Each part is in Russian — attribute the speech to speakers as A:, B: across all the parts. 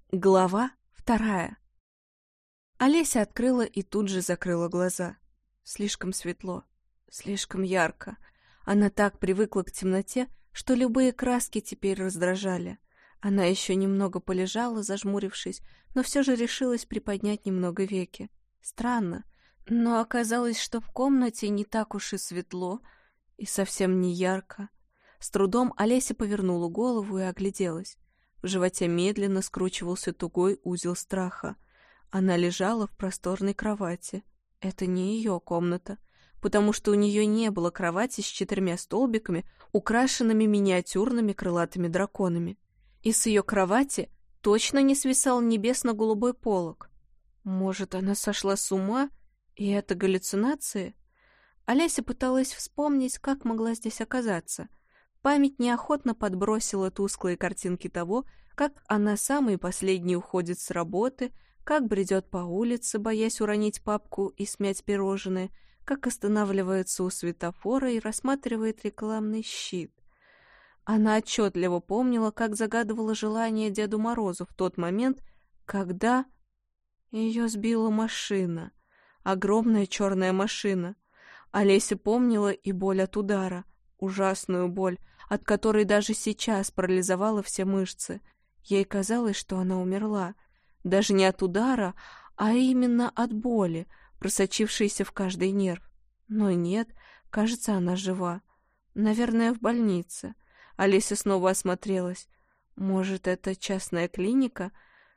A: Глава 2. Олеся открыла и тут же закрыла глаза. Слишком светло, слишком ярко. Она так привыкла к темноте, что любые краски теперь раздражали. Она еще немного полежала, зажмурившись, но все же решилась приподнять немного веки. Странно, но оказалось, что в комнате не так уж и светло, и совсем не ярко. С трудом Олеся повернула голову и огляделась. В животе медленно скручивался тугой узел страха. Она лежала в просторной кровати. Это не ее комната, потому что у нее не было кровати с 4 столбиками, украшенными миниатюрными крылатыми драконами. И с ее кровати точно не свисал небесно-голубой полог. Может, она сошла с ума, и это галлюцинации? Олеся пыталась вспомнить, как могла здесь оказаться. Память неохотно подбросила тусклые картинки того, как она самой последней уходит с работы, как бредет по улице, боясь уронить папку и смять пирожные, как останавливается у светофора и рассматривает рекламный щит. Она отчетливо помнила, как загадывала желание Деду Морозу в тот момент, когда ее сбила машина. Огромная черная машина. Олеся помнила и боль от удара, ужасную боль, от которой даже сейчас парализовала все мышцы. Ей казалось, что она умерла. Даже не от удара, а именно от боли, просочившейся в каждый нерв. Но нет, кажется, она жива. Наверное, в больнице. Олеся снова осмотрелась. Может, это частная клиника?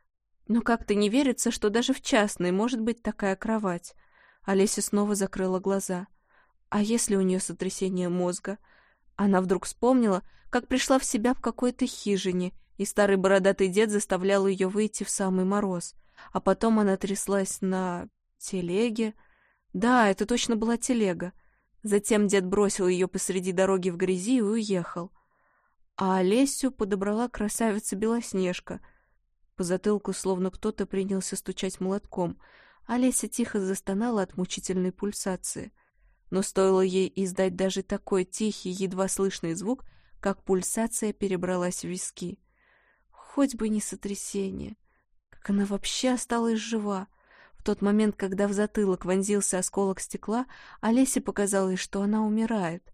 A: Но как-то не верится, что даже в частной может быть такая кровать. Олеся снова закрыла глаза. А если у нее сотрясение мозга? Она вдруг вспомнила, как пришла в себя в какой-то хижине, и старый бородатый дед заставлял ее выйти в самый мороз. А потом она тряслась на телеге. Да, это точно была телега. Затем дед бросил ее посреди дороги в грязи и уехал. А Олесю подобрала красавица Белоснежка. По затылку словно кто-то принялся стучать молотком. Олеся тихо застонала от мучительной пульсации. Но стоило ей издать даже такой тихий, едва слышный звук, как пульсация перебралась в виски. Хоть бы не сотрясение. Как она вообще осталась жива? В тот момент, когда в затылок вонзился осколок стекла, Олесе показалось, что она умирает.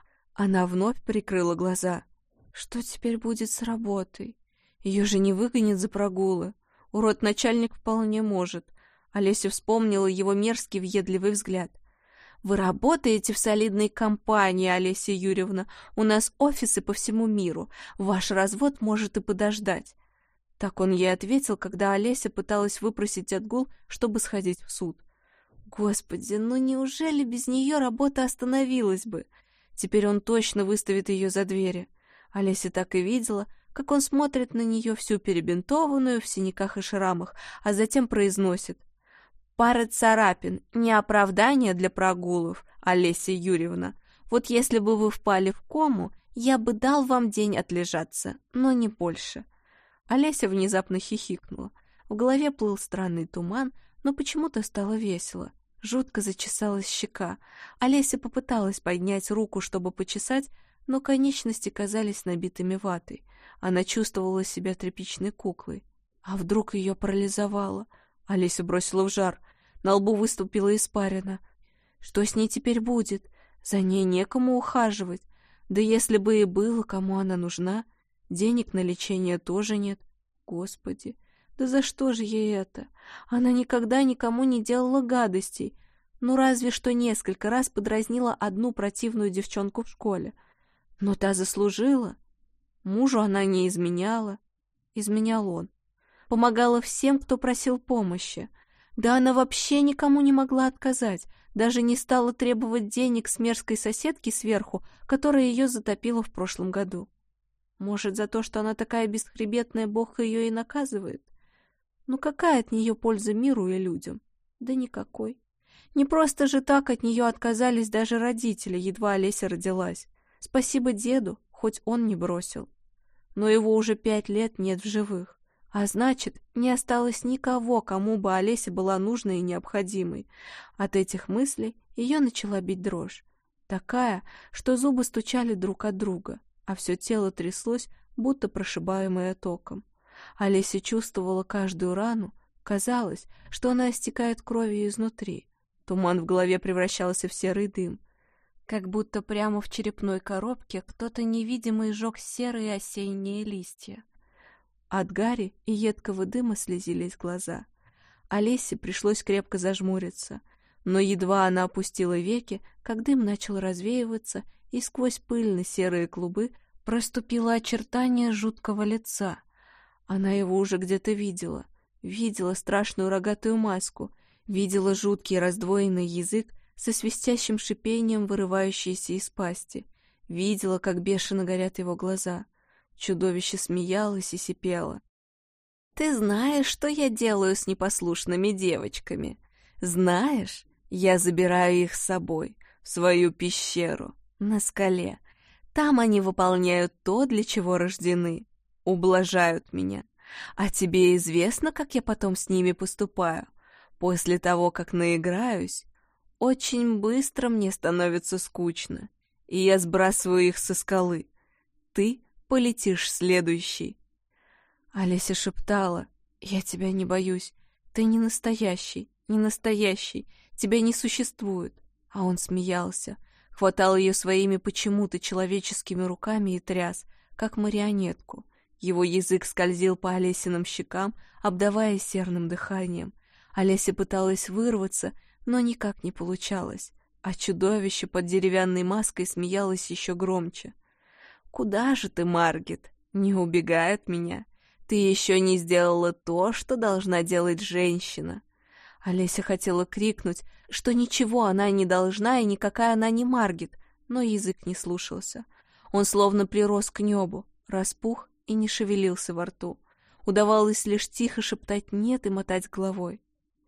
A: Она вновь прикрыла глаза. Что теперь будет с работой? Ее же не выгонят за прогулы. Урод-начальник вполне может. Олеся вспомнила его мерзкий въедливый взгляд. «Вы работаете в солидной компании, Олеся Юрьевна. У нас офисы по всему миру. Ваш развод может и подождать». Так он ей ответил, когда Олеся пыталась выпросить отгул, чтобы сходить в суд. Господи, ну неужели без нее работа остановилась бы? Теперь он точно выставит ее за двери. Олеся так и видела, как он смотрит на нее всю перебинтованную, в синяках и шрамах, а затем произносит: «Пара царапин, не оправдание для прогулов, Олеся Юрьевна. Вот если бы вы впали в кому, я бы дал вам день отлежаться, но не больше». Олеся внезапно хихикнула. В голове плыл странный туман, но почему-то стало весело. Жутко зачесалась щека. Олеся попыталась поднять руку, чтобы почесать, но конечности казались набитыми ватой. Она чувствовала себя тряпичной куклой. А вдруг ее парализовало? Олеся бросила в жар. На лбу выступила испарина. Что с ней теперь будет? За ней некому ухаживать. Да если бы и было, кому она нужна? Денег на лечение тоже нет. Господи, да за что же ей это? Она никогда никому не делала гадостей. Ну, разве что несколько раз подразнила одну противную девчонку в школе. Но та заслужила. Мужу она не изменяла. Изменял он. Помогала всем, кто просил помощи. Да она вообще никому не могла отказать, даже не стала требовать денег с мерзкой соседки сверху, которая ее затопила в прошлом году. Может, за то, что она такая бесхребетная, Бог ее и наказывает? Ну какая от нее польза миру и людям? Да никакой. Не просто же так от нее отказались даже родители, едва Олеся родилась. Спасибо деду, хоть он не бросил. Но его уже 5 лет нет в живых. А значит, не осталось никого, кому бы Олеся была нужной и необходимой. От этих мыслей ее начала бить дрожь. Такая, что зубы стучали друг от друга, а все тело тряслось, будто прошибаемое током. Олеся чувствовала каждую рану. Казалось, что она истекает кровью изнутри. Туман в голове превращался в серый дым. Как будто прямо в черепной коробке кто-то невидимый сжег серые осенние листья. От гари и едкого дыма слезились глаза. Олесе пришлось крепко зажмуриться, но едва она опустила веки, как дым начал развеиваться, и сквозь пыльно-серые клубы проступило очертание жуткого лица. Она его уже где-то видела. Видела страшную рогатую маску, видела жуткий раздвоенный язык со свистящим шипением, вырывающийся из пасти. Видела, как бешено горят его глаза. Чудовище смеялось и сипело. «Ты знаешь, что я делаю с непослушными девочками? Знаешь, я забираю их с собой в свою пещеру на скале. Там они выполняют то, для чего рождены. Ублажают меня. А тебе известно, как я потом с ними поступаю? После того, как наиграюсь, очень быстро мне становится скучно, и я сбрасываю их со скалы. Ты полетишь следующий». Олеся шептала: «Я тебя не боюсь. Ты не настоящий, не настоящий. Тебя не существует». А он смеялся, хватал ее своими почему-то человеческими руками и тряс, как марионетку. Его язык скользил по Олесиным щекам, обдавая серным дыханием. Олеся пыталась вырваться, но никак не получалось, а чудовище под деревянной маской смеялось еще громче. «Куда же ты, Маргит? Не убегай от меня. Ты еще не сделала то, что должна делать женщина». Олеся хотела крикнуть, что ничего она не должна и никакая она не Маргит, но язык не слушался. Он словно прирос к небу, распух и не шевелился во рту. Удавалось лишь тихо шептать «нет» и мотать головой.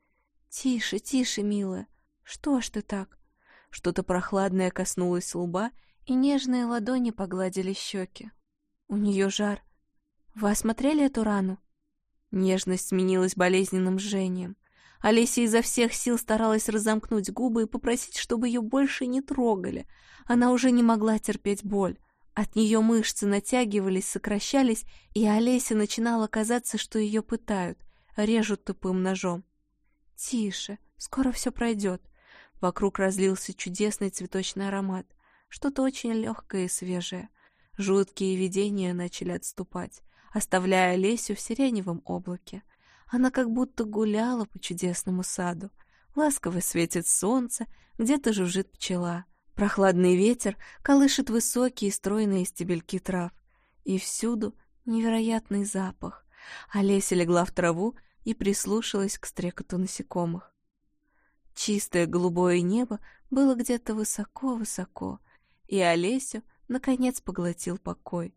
A: «Тише, тише, милая. Что ж ты так?» Что-то прохладное коснулось лба, и нежные ладони погладили щеки. «У нее жар. Вы осмотрели эту рану?» Нежность сменилась болезненным жжением. Олеся изо всех сил старалась разомкнуть губы и попросить, чтобы ее больше не трогали. Она уже не могла терпеть боль. От нее мышцы натягивались, сокращались, и Олесе начинало казаться, что ее пытают, режут тупым ножом. «Тише, скоро все пройдет». Вокруг разлился чудесный цветочный аромат, что-то очень легкое и свежее. Жуткие видения начали отступать, оставляя Олесю в сиреневом облаке. Она как будто гуляла по чудесному саду. Ласково светит солнце, где-то жужжит пчела. Прохладный ветер колышет высокие стройные стебельки трав. И всюду невероятный запах. Олеся легла в траву и прислушалась к стрекоту насекомых. Чистое голубое небо было где-то высоко-высоко, и Олесю, наконец, поглотил покой.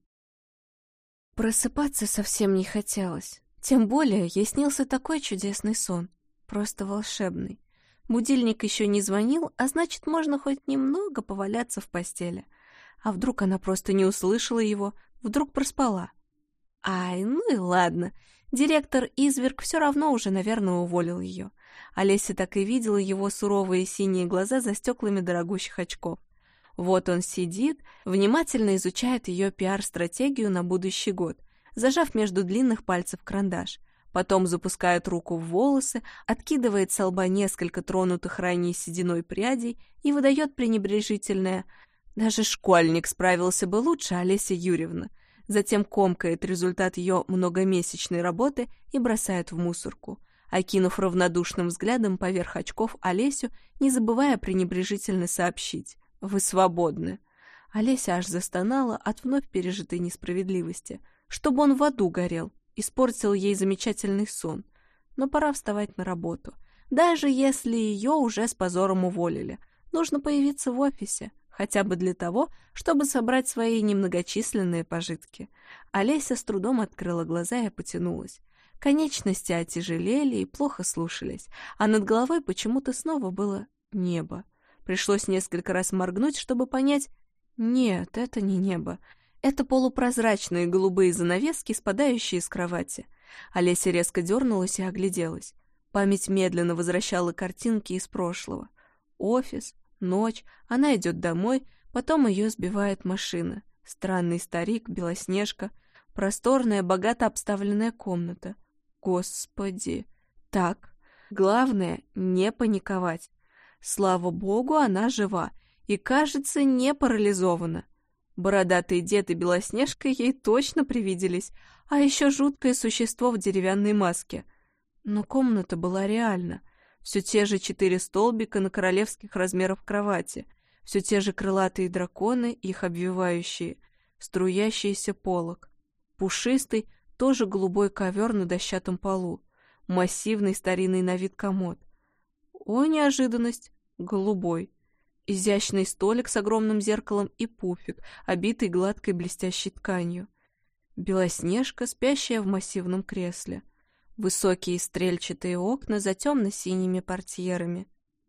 A: Просыпаться совсем не хотелось, тем более ей снился такой чудесный сон, просто волшебный. Будильник еще не звонил, а значит, можно хоть немного поваляться в постели. А вдруг она просто не услышала его, вдруг проспала? Ай, ну и ладно. Директор Изверг все равно уже, наверное, уволил ее. Олеся так и видела его суровые синие глаза за стеклами дорогущих очков. Вот он сидит, внимательно изучает ее пиар-стратегию на будущий год, зажав между длинных пальцев карандаш. Потом запускает руку в волосы, откидывает со лба несколько тронутых ранней сединой прядей и выдает пренебрежительное: «Даже школьник справился бы лучше, Олеся Юрьевна». Затем комкает результат ее многомесячной работы и бросает в мусорку, окинув равнодушным взглядом поверх очков Олесю, не забывая пренебрежительно сообщить: «Вы свободны». Олеся аж застонала от вновь пережитой несправедливости. Чтобы он в аду горел, испортил ей замечательный сон. Но пора вставать на работу. Даже если ее уже с позором уволили, нужно появиться в офисе, хотя бы для того, чтобы собрать свои немногочисленные пожитки. Олеся с трудом открыла глаза и потянулась. Конечности отяжелели и плохо слушались, а над головой почему-то снова было небо. Пришлось несколько раз моргнуть, чтобы понять: нет, это не небо. Это полупрозрачные голубые занавески, спадающие с кровати. Олеся резко дернулась и огляделась. Память медленно возвращала картинки из прошлого. Офис, ночь, она идет домой, потом ее сбивает машина. Странный старик, Белоснежка. просторная, богато обставленная комната. Господи! Так, главное — не паниковать. Слава богу, она жива и, кажется, не парализована. Бородатый дед и Белоснежка ей точно привиделись, а еще жуткое существо в деревянной маске. Но комната была реальна. Все те же 4 столбика на королевских размерах кровати, все те же крылатые драконы, их обвивающие, струящийся полог, пушистый, тоже голубой ковер на дощатом полу, массивный старинный на вид комод. О, неожиданность! Голубой. Изящный столик с огромным зеркалом и пуфик, обитый гладкой блестящей тканью. Белоснежка, спящая в массивном кресле. Высокие стрельчатые окна за темно-синими портьерами.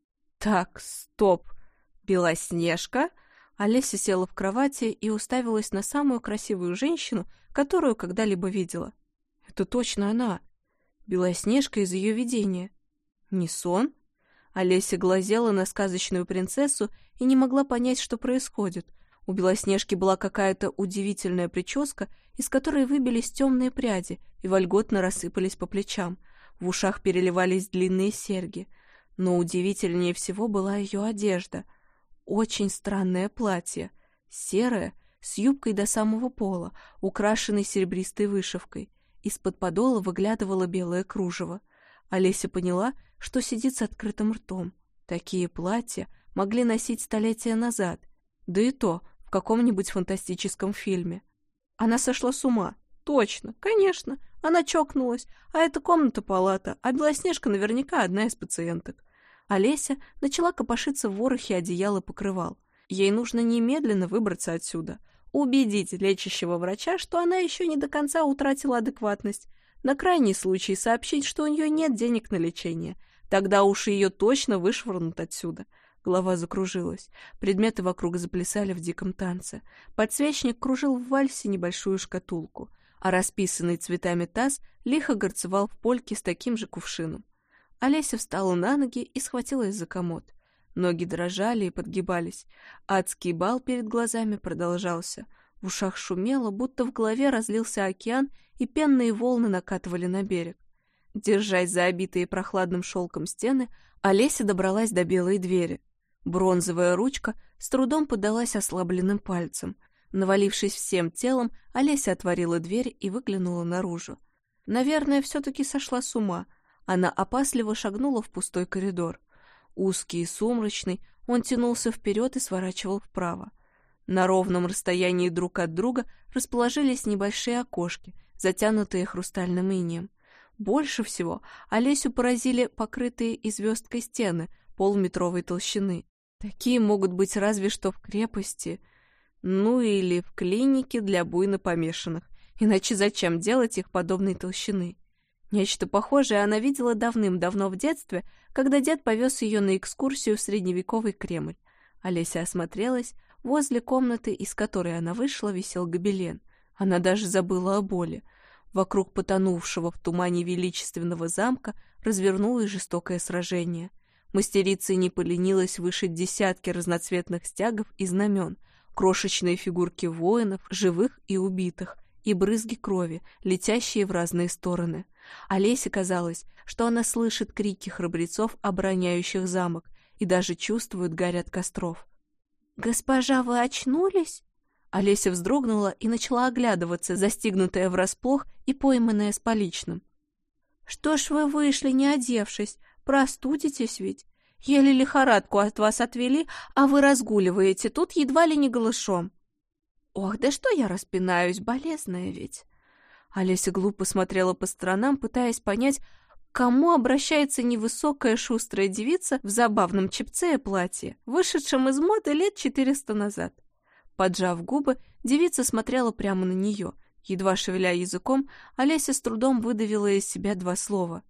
A: Так, стоп! Белоснежка? Олеся села в кровати и уставилась на самую красивую женщину, которую когда-либо видела. Это точно она. Белоснежка из ее видения. Не сон? Олеся глазела на сказочную принцессу и не могла понять, что происходит. У Белоснежки была какая-то удивительная прическа, из которой выбились темные пряди и вольготно рассыпались по плечам. В ушах переливались длинные серьги. Но удивительнее всего была ее одежда. Очень странное платье, серое, с юбкой до самого пола, украшенной серебристой вышивкой. Из-под подола выглядывало белое кружево. Олеся поняла, что сидит с открытым ртом. Такие платья могли носить столетия назад, да и то в каком-нибудь фантастическом фильме. Она сошла с ума. Точно, конечно, она чокнулась, а это комната-палата, а Белоснежка наверняка одна из пациенток. Олеся начала копошиться в ворохе одеял и покрывал. Ей нужно немедленно выбраться отсюда, убедить лечащего врача, что она еще не до конца утратила адекватность, на крайний случай сообщить, что у нее нет денег на лечение. Тогда уж ее точно вышвырнут отсюда. Голова закружилась. Предметы вокруг заплясали в диком танце. Подсвечник кружил в вальсе небольшую шкатулку, а расписанный цветами таз лихо горцевал в польке с таким же кувшином. Олеся встала на ноги и схватилась за комод. Ноги дрожали и подгибались. Адский бал перед глазами продолжался. В ушах шумело, будто в голове разлился океан, и пенные волны накатывали на берег. Держась за обитые прохладным шелком стены, Олеся добралась до белой двери. Бронзовая ручка с трудом поддалась ослабленным пальцем. Навалившись всем телом, Олеся отворила дверь и выглянула наружу. Наверное, все-таки сошла с ума. Она опасливо шагнула в пустой коридор. Узкий и сумрачный, он тянулся вперед и сворачивал вправо. На ровном расстоянии друг от друга расположились небольшие окошки, затянутые хрустальным инеем. Больше всего Олесю поразили покрытые звездкой стены полуметровой толщины. Такие могут быть разве что в крепости, ну или в клинике для буйно помешанных. Иначе зачем делать их подобной толщины? Нечто похожее она видела давным-давно в детстве, когда дед повез ее на экскурсию в средневековый Кремль. Олеся осмотрелась. Возле комнаты, из которой она вышла, висел гобелен. Она даже забыла о боли. Вокруг потонувшего в тумане величественного замка развернулось жестокое сражение. Мастерица не поленилась вышить десятки разноцветных стягов и знамен, крошечные фигурки воинов, живых и убитых, и брызги крови, летящие в разные стороны. Олесе казалось, что она слышит крики храбрецов, обороняющих замок, и даже чувствует гарь от костров. «Госпожа, вы очнулись?» Олеся вздрогнула и начала оглядываться, застигнутая врасплох и пойманная с поличным. «Что ж вы вышли, не одевшись? Простудитесь ведь? Еле лихорадку от вас отвели, а вы разгуливаете тут едва ли не голышом». «Ох, да что я распинаюсь, болезная ведь!» Олеся глупо смотрела по сторонам, пытаясь понять, к кому обращается невысокая шустрая девица в забавном чепце и платье, вышедшем из моды лет 400 назад. Поджав губы, девица смотрела прямо на нее. Едва шевеля языком, Олеся с трудом выдавила из себя 2 слова.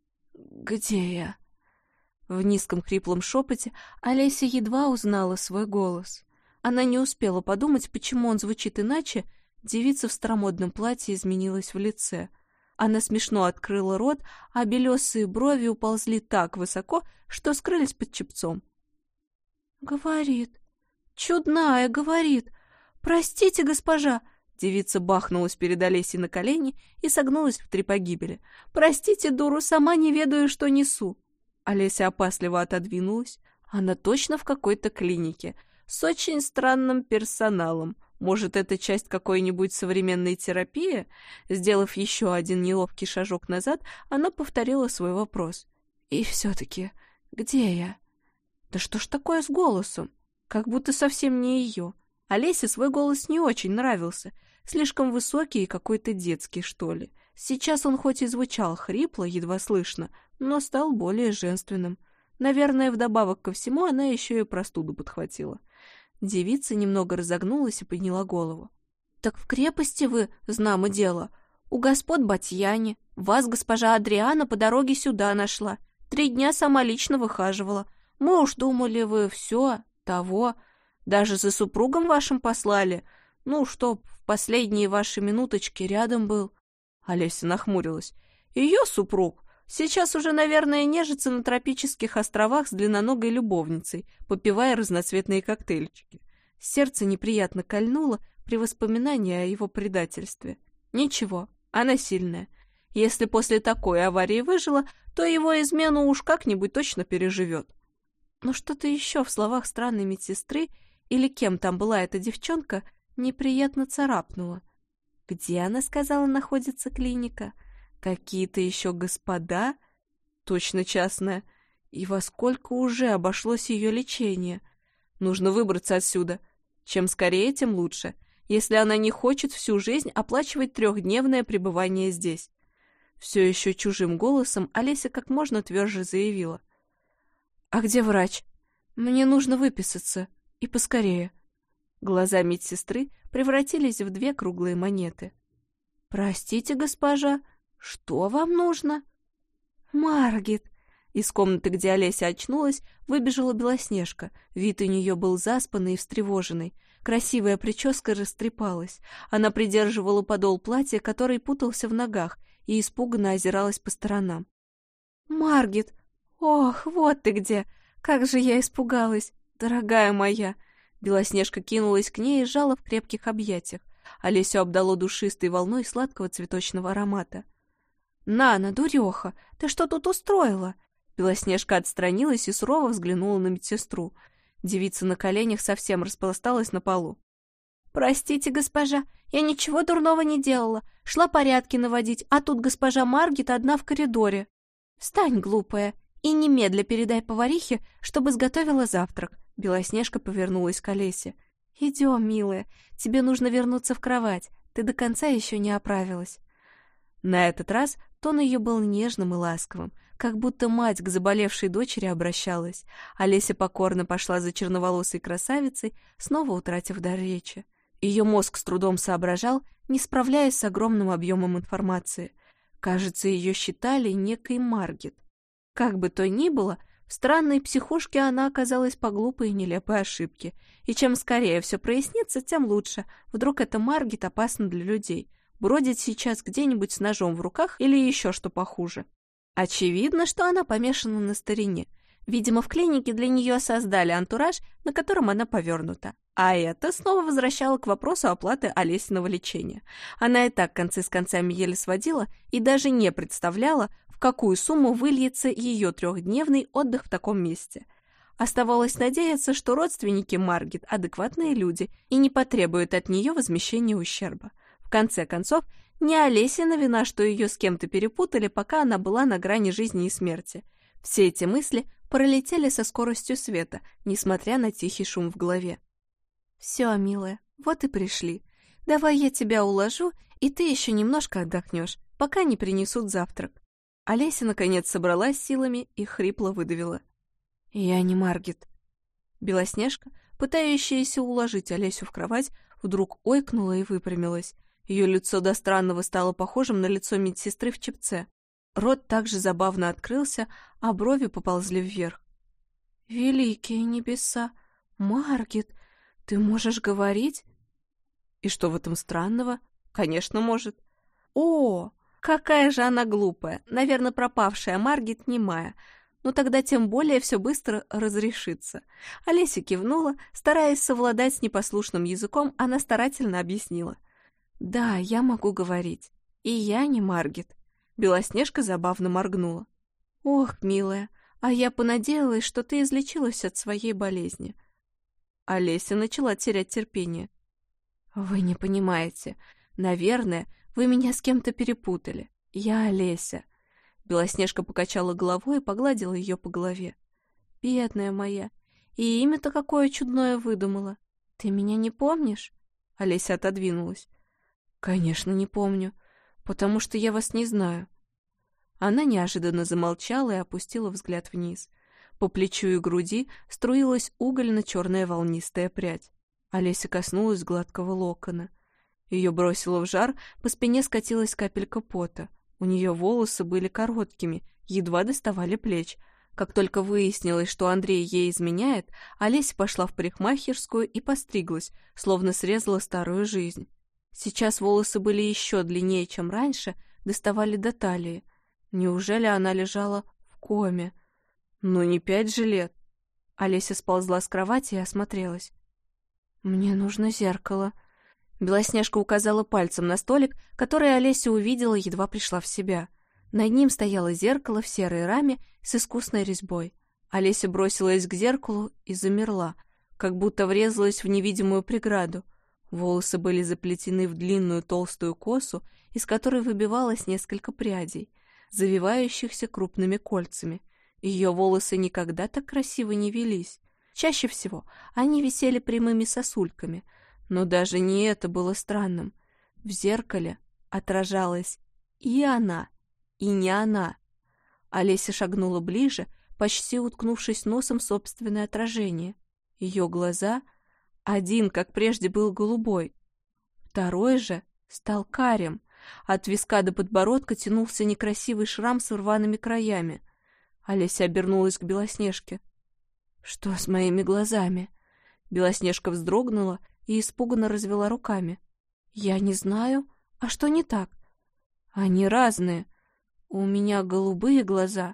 A: «Где я?» В низком хриплом шепоте Олеся едва узнала свой голос. Она не успела подумать, почему он звучит иначе. Девица в старомодном платье изменилась в лице. Она смешно открыла рот, а белесые брови уползли так высоко, что скрылись под чепцом. «Говорит. Чудная, говорит. Простите, госпожа, Девица бахнулась перед Олесей на колени и согнулась в 3 погибели. «Простите, дуру, сама не ведаю, что несу». Олеся опасливо отодвинулась. Она точно в какой-то клинике, с очень странным персоналом. Может, это часть какой-нибудь современной терапии? Сделав еще один неловкий шажок назад, она повторила свой вопрос. «И все-таки, где я?» «Да что ж такое с голосом? Как будто совсем не ее». Олесе свой голос не очень нравился. Слишком высокий и какой-то детский, что ли. Сейчас он хоть и звучал хрипло, едва слышно, но стал более женственным. Наверное, вдобавок ко всему она еще и простуду подхватила. Девица немного разогнулась и подняла голову. «Так в крепости вы, знамо дело. У господ Батьяне. Вас госпожа Адриана по дороге сюда нашла. 3 дня сама лично выхаживала. Мы уж думали, вы все, того. Даже за супругом вашим послали. Ну, чтоб в последние ваши минуточки рядом был». Олеся нахмурилась. «Ее супруг сейчас уже, наверное, нежится на тропических островах с длинноногой любовницей, попивая разноцветные коктейльчики». Сердце неприятно кольнуло при воспоминании о его предательстве. Ничего, она сильная. Если после такой аварии выжила, то его измену уж как-нибудь точно переживет. Но что-то еще в словах странной медсестры, или кем там была эта девчонка, неприятно царапнуло. Где, она сказала, находится клиника? Какие-то еще господа? Точно частная. И во сколько уже обошлось ее лечение? Нужно выбраться отсюда. Чем скорее, тем лучше, если она не хочет всю жизнь оплачивать 3-дневное пребывание здесь. Все еще чужим голосом Олеся как можно тверже заявила. «А где врач? Мне нужно выписаться. И поскорее». Глаза медсестры превратились в 2 круглые монеты. «Простите, госпожа, что вам нужно?» «Маргит!» Из комнаты, где Олеся очнулась, выбежала Белоснежка. Вид у нее был заспанный и встревоженный. Красивая прическа растрепалась. Она придерживала подол платья, который путался в ногах, и испуганно озиралась по сторонам. «Маргит! Ох, вот ты где! Как же я испугалась! Дорогая моя!» Белоснежка кинулась к ней и сжала в крепких объятиях. Олесю обдало душистой волной сладкого цветочного аромата. «Нана, дуреха, ты что тут устроила?» Белоснежка отстранилась и сурово взглянула на медсестру. Девица на коленях совсем распласталась на полу. «Простите, госпожа, я ничего дурного не делала. Шла порядки наводить, а тут госпожа Маргит одна в коридоре. Встань, глупая, и немедля передай поварихе, чтобы сготовила завтрак». Белоснежка повернулась к Олесе. «Идем, милая, тебе нужно вернуться в кровать, ты до конца еще не оправилась». На этот раз тон ее был нежным и ласковым, как будто мать к заболевшей дочери обращалась. Олеся покорно пошла за черноволосой красавицей, снова утратив дар речи. Ее мозг с трудом соображал, не справляясь с огромным объемом информации. Кажется, ее считали некой Маргит. Как бы то ни было, в странной психушке она оказалась по глупой и нелепой ошибке. И чем скорее все прояснится, тем лучше. Вдруг эта Маргит опасна для людей. Бродит сейчас где-нибудь с ножом в руках или еще что похуже. Очевидно, что она помешана на старине. Видимо, в клинике для нее создали антураж, на котором она повернута. А это снова возвращало к вопросу оплаты Олесиного лечения. Она и так концы с концами еле сводила и даже не представляла, в какую сумму выльется ее 3-дневный отдых в таком месте. Оставалось надеяться, что родственники Маргит адекватные люди и не потребуют от нее возмещения ущерба. В конце концов, не Олесина вина, что ее с кем-то перепутали, пока она была на грани жизни и смерти. Все эти мысли пролетели со скоростью света, несмотря на тихий шум в голове. «Все, милая, вот и пришли. Давай я тебя уложу, и ты еще немножко отдохнешь, пока не принесут завтрак». Олеся наконец собралась силами и хрипло выдавила. «Я не Маргит». Белоснежка, пытающаяся уложить Олесю в кровать, вдруг ойкнула и выпрямилась. Ее лицо до странного стало похожим на лицо медсестры в чепце. Рот также забавно открылся, а брови поползли вверх. «Великие небеса! Маргит, ты можешь говорить?» «И что в этом странного? Конечно, может». «О, какая же она глупая! Наверное, пропавшая Маргит немая. Но тогда тем более все быстро разрешится». Олеся кивнула, стараясь совладать с непослушным языком, она старательно объяснила. Да, я могу говорить. И я не Маргит. Белоснежка забавно моргнула. Ох, милая, а я понадеялась, что ты излечилась от своей болезни. Олеся начала терять терпение. Вы не понимаете. Наверное, вы меня с кем-то перепутали. Я Олеся. Белоснежка покачала головой и погладила ее по голове. Бедная моя, и имя-то какое чудное выдумала. Ты меня не помнишь? Олеся отодвинулась. Конечно, не помню, потому что я вас не знаю. Она неожиданно замолчала и опустила взгляд вниз. По плечу и груди струилась угольно-черная волнистая прядь. Олеся коснулась гладкого локона. Ее бросило в жар, по спине скатилась капелька пота. У нее волосы были короткими, едва доставали плеч. Как только выяснилось, что Андрей ей изменяет, Олеся пошла в парикмахерскую и постриглась, словно срезала старую жизнь. Сейчас волосы были еще длиннее, чем раньше, доставали до талии. Неужели она лежала в коме? Ну, не 5 же лет. Олеся сползла с кровати и осмотрелась. «Мне нужно зеркало». Белоснежка указала пальцем на столик, который Олеся увидела, едва пришла в себя. Над ним стояло зеркало в серой раме с искусной резьбой. Олеся бросилась к зеркалу и замерла, как будто врезалась в невидимую преграду. Волосы были заплетены в длинную толстую косу, из которой выбивалось несколько прядей, завивающихся крупными кольцами. Ее волосы никогда так красиво не велись. Чаще всего они висели прямыми сосульками, но даже не это было странным. В зеркале отражалась и она, и не она. Олеся шагнула ближе, почти уткнувшись носом в собственное отражение. Ее глаза, один, как прежде, был голубой, второй же стал карим. От виска до подбородка тянулся некрасивый шрам с рваными краями. Олеся обернулась к Белоснежке. «Что с моими глазами?» Белоснежка вздрогнула и испуганно развела руками. «Я не знаю. А что не так?» «Они разные. У меня голубые глаза.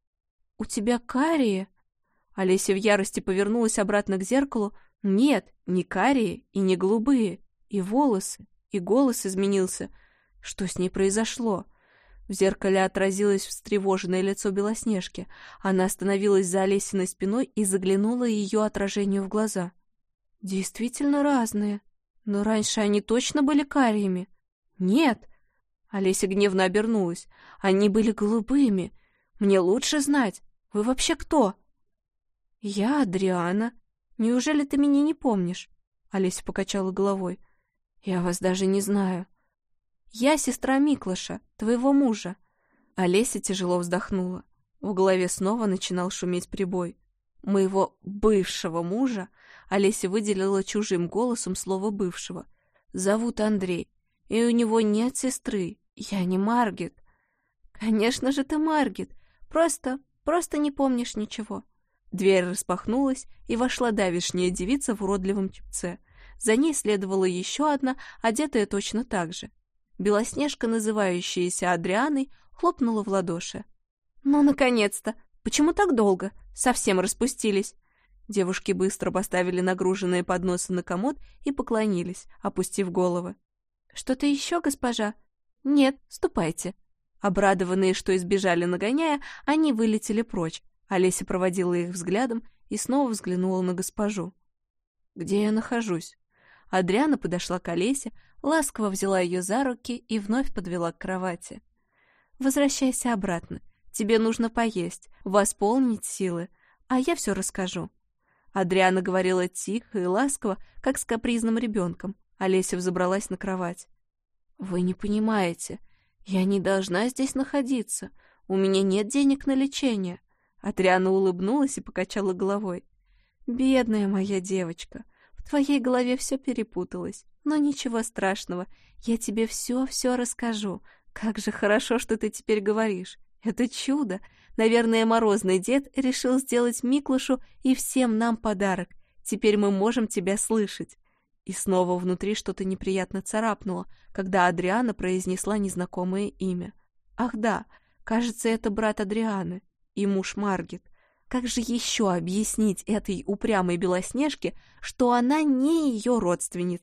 A: У тебя карие?» Олеся в ярости повернулась обратно к зеркалу. «Нет, не карие и не голубые. И волосы, и голос изменился. Что с ней произошло?» В зеркале отразилось встревоженное лицо Белоснежки. Она остановилась за Олесиной спиной и заглянула ее отражению в глаза. «Действительно разные. Но раньше они точно были карими». «Нет!» Олеся гневно обернулась. «Они были голубыми. Мне лучше знать. Вы вообще кто?» «Я Адриана. Неужели ты меня не помнишь?» Олеся покачала головой. «Я вас даже не знаю». «Я сестра Миклаша, твоего мужа». Олеся тяжело вздохнула. В голове снова начинал шуметь прибой. «Моего бывшего мужа», Олеся выделила чужим голосом слово «бывшего», «зовут Андрей, и у него нет сестры. Я не Маргит». «Конечно же ты Маргит. Просто не помнишь ничего». Дверь распахнулась, и вошла давешняя девица в уродливом чепце. За ней следовала еще одна, одетая точно так же. Белоснежка, называющаяся Адрианой, хлопнула в ладоши. «Ну, наконец-то! Почему так долго? Совсем распустились!» Девушки быстро поставили нагруженные подносы на комод и поклонились, опустив головы. «Что-то еще, госпожа?» «Нет, ступайте». Обрадованные, что избежали нагоняя, они вылетели прочь. Олеся проводила их взглядом и снова взглянула на госпожу. «Где я нахожусь?» Адриана подошла к Олесе, ласково взяла ее за руки и вновь подвела к кровати. «Возвращайся обратно. Тебе нужно поесть, восполнить силы, а я все расскажу». Адриана говорила тихо и ласково, как с капризным ребенком. Олеся взобралась на кровать. «Вы не понимаете. Я не должна здесь находиться. У меня нет денег на лечение». Адриана улыбнулась и покачала головой. «Бедная моя девочка, в твоей голове все перепуталось. Но ничего страшного, я тебе все расскажу. Как же хорошо, что ты теперь говоришь. Это чудо. Наверное, Морозный дед решил сделать Миклашу и всем нам подарок. Теперь мы можем тебя слышать». И снова внутри что-то неприятно царапнуло, когда Адриана произнесла незнакомое имя. «Ах да, кажется, это брат Адрианы и муж Маргит. Как же еще объяснить этой упрямой Белоснежке, что она не ее родственница?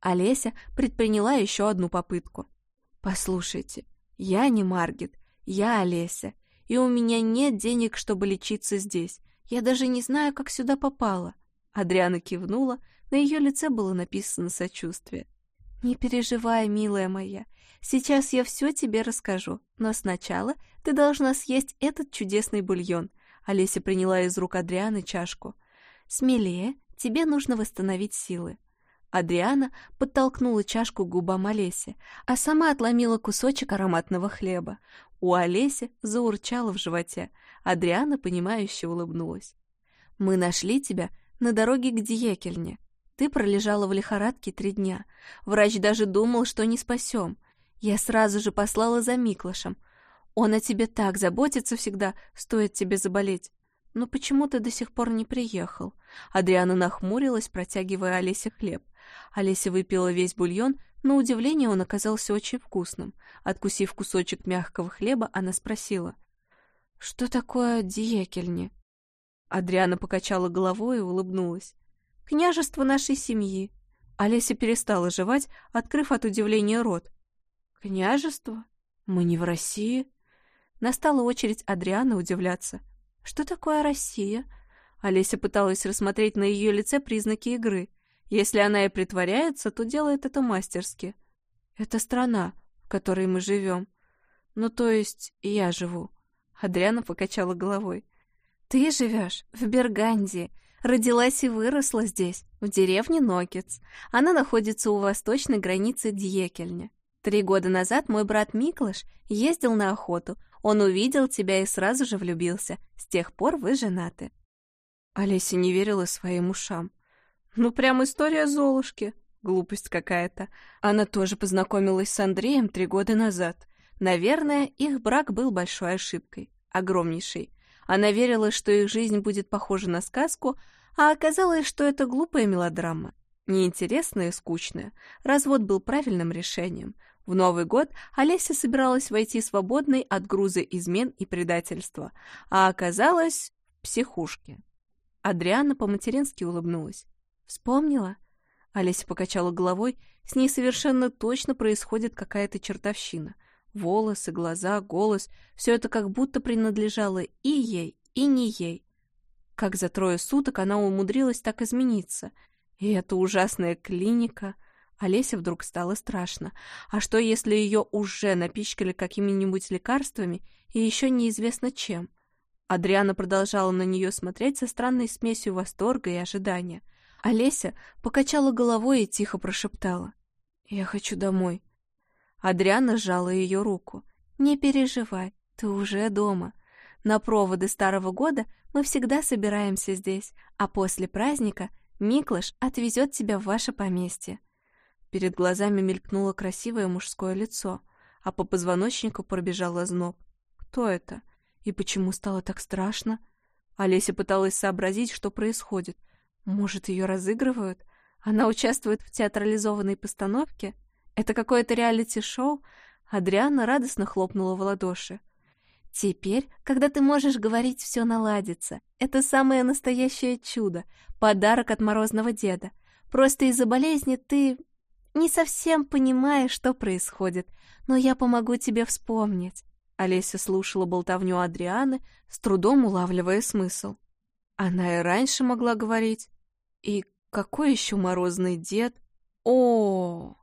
A: Олеся предприняла еще одну попытку. «Послушайте, я не Маргит, я Олеся, и у меня нет денег, чтобы лечиться здесь. Я даже не знаю, как сюда попала». Адриана кивнула, на ее лице было написано сочувствие. «Не переживай, милая моя, сейчас я все тебе расскажу, но сначала ты должна съесть этот чудесный бульон». Олеся приняла из рук Адрианы чашку. «Смелее, тебе нужно восстановить силы». Адриана подтолкнула чашку к губам Олеси, а сама отломила кусочек ароматного хлеба. У Олеси заурчало в животе. Адриана, понимающе улыбнулась. «Мы нашли тебя на дороге к Дьекельне. Ты пролежала в лихорадке 3 дня. Врач даже думал, что не спасем. Я сразу же послала за Миклашем. Он о тебе так заботится всегда, стоит тебе заболеть. Но почему ты до сих пор не приехал?» Адриана нахмурилась, протягивая Олесе хлеб. Олеся выпила весь бульон, но удивление он оказался очень вкусным. Откусив кусочек мягкого хлеба, она спросила: «Что такое Дьекельне?» Адриана покачала головой и улыбнулась. «Княжество нашей семьи». Олеся перестала жевать, открыв от удивления рот. «Княжество? Мы не в России?» Настала очередь Адрианы удивляться. «Что такое Россия?» Олеся пыталась рассмотреть на ее лице признаки игры. Если она и притворяется, то делает это мастерски. «Это страна, в которой мы живем. Ну, то есть, я живу». Адриана покачала головой. «Ты живешь в Бергандии. Родилась и выросла здесь, в деревне Нокец. Она находится у восточной границы Дьекельня. 3 года назад мой брат Миклаш ездил на охоту. Он увидел тебя и сразу же влюбился. С тех пор вы женаты». Олеся не верила своим ушам. «Ну, прям история Золушки. Глупость какая-то. Она тоже познакомилась с Андреем 3 года назад. Наверное, их брак был большой ошибкой. Огромнейшей. Она верила, что их жизнь будет похожа на сказку, а оказалось, что это глупая мелодрама. Неинтересная и скучная. Развод был правильным решением. В Новый год Олеся собиралась войти свободной от груза измен и предательства, а оказалась в психушке. Адриана по-матерински улыбнулась. «Вспомнила?» Олеся покачала головой. С ней совершенно точно происходит какая-то чертовщина. Волосы, глаза, голос — все это как будто принадлежало и ей, и не ей. Как за 3 суток она умудрилась так измениться. И эта ужасная клиника... Олесе вдруг стало страшно. А что, если ее уже напичкали какими-нибудь лекарствами и еще неизвестно чем? Адриана продолжала на нее смотреть со странной смесью восторга и ожидания. Олеся покачала головой и тихо прошептала: «Я хочу домой». Адриана сжала ее руку. «Не переживай, ты уже дома. На проводы Старого года мы всегда собираемся здесь, а после праздника Миклаш отвезет тебя в ваше поместье». Перед глазами мелькнуло красивое мужское лицо, а по позвоночнику пробежал озноб. Кто это? И почему стало так страшно? Олеся пыталась сообразить, что происходит. Может, ее разыгрывают? Она участвует в театрализованной постановке? Это какое-то реалити-шоу? Адриана радостно хлопнула в ладоши. «Теперь, когда ты можешь говорить, все наладится. Это самое настоящее чудо, подарок от морозного деда. Просто из-за болезни ты не совсем понимаешь, что происходит, но я помогу тебе вспомнить». Олеся слушала болтовню Адрианы, с трудом улавливая смысл. Она и раньше могла говорить. И какой еще морозный дед? О,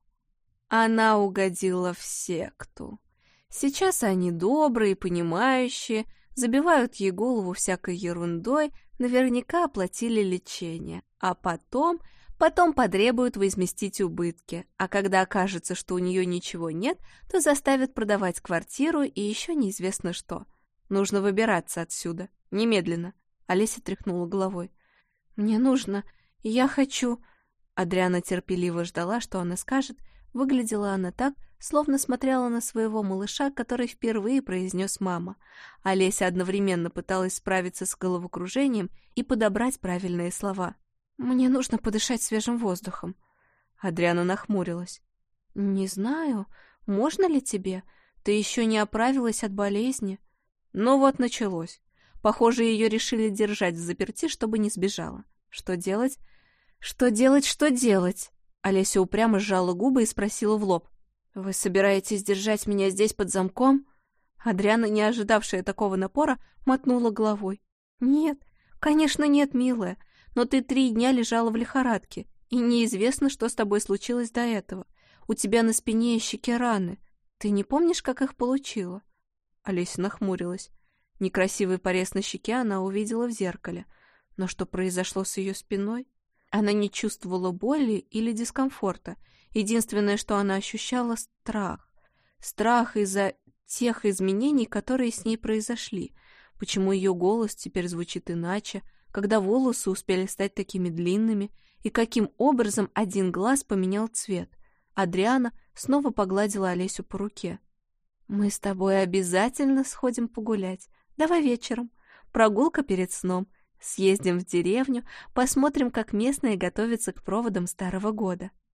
A: она угодила в секту. Сейчас они добрые, понимающие, забивают ей голову всякой ерундой, наверняка оплатили лечение, а потом потребуют возместить убытки, а когда окажется, что у нее ничего нет, то заставят продавать квартиру и еще неизвестно что. Нужно выбираться отсюда, немедленно. Олеся тряхнула головой. «Мне нужно, я хочу...» Адриана терпеливо ждала, что она скажет. Выглядела она так, словно смотрела на своего малыша, который впервые произнес «мама». Олеся одновременно пыталась справиться с головокружением и подобрать правильные слова. «Мне нужно подышать свежим воздухом». Адриана нахмурилась. «Не знаю, можно ли тебе? Ты еще не оправилась от болезни». Ну вот началось. Похоже, ее решили держать взаперти, чтобы не сбежала. Что делать? Что делать? Что делать? Олеся упрямо сжала губы и спросила в лоб. «Вы собираетесь держать меня здесь под замком?» Адриана, не ожидавшая такого напора, мотнула головой. «Нет, конечно нет, милая, но ты 3 дня лежала в лихорадке, и неизвестно, что с тобой случилось до этого. У тебя на спине и щеке раны. Ты не помнишь, как их получила?» Олеся нахмурилась. Некрасивый порез на щеке она увидела в зеркале. Но что произошло с ее спиной? Она не чувствовала боли или дискомфорта. Единственное, что она ощущала — страх. Страх из-за тех изменений, которые с ней произошли. Почему ее голос теперь звучит иначе, когда волосы успели стать такими длинными, и каким образом один глаз поменял цвет. Адриана снова погладила Олесю по руке. «Мы с тобой обязательно сходим погулять. Давай вечером. Прогулка перед сном. Съездим в деревню, посмотрим, как местные готовятся к проводам Старого года».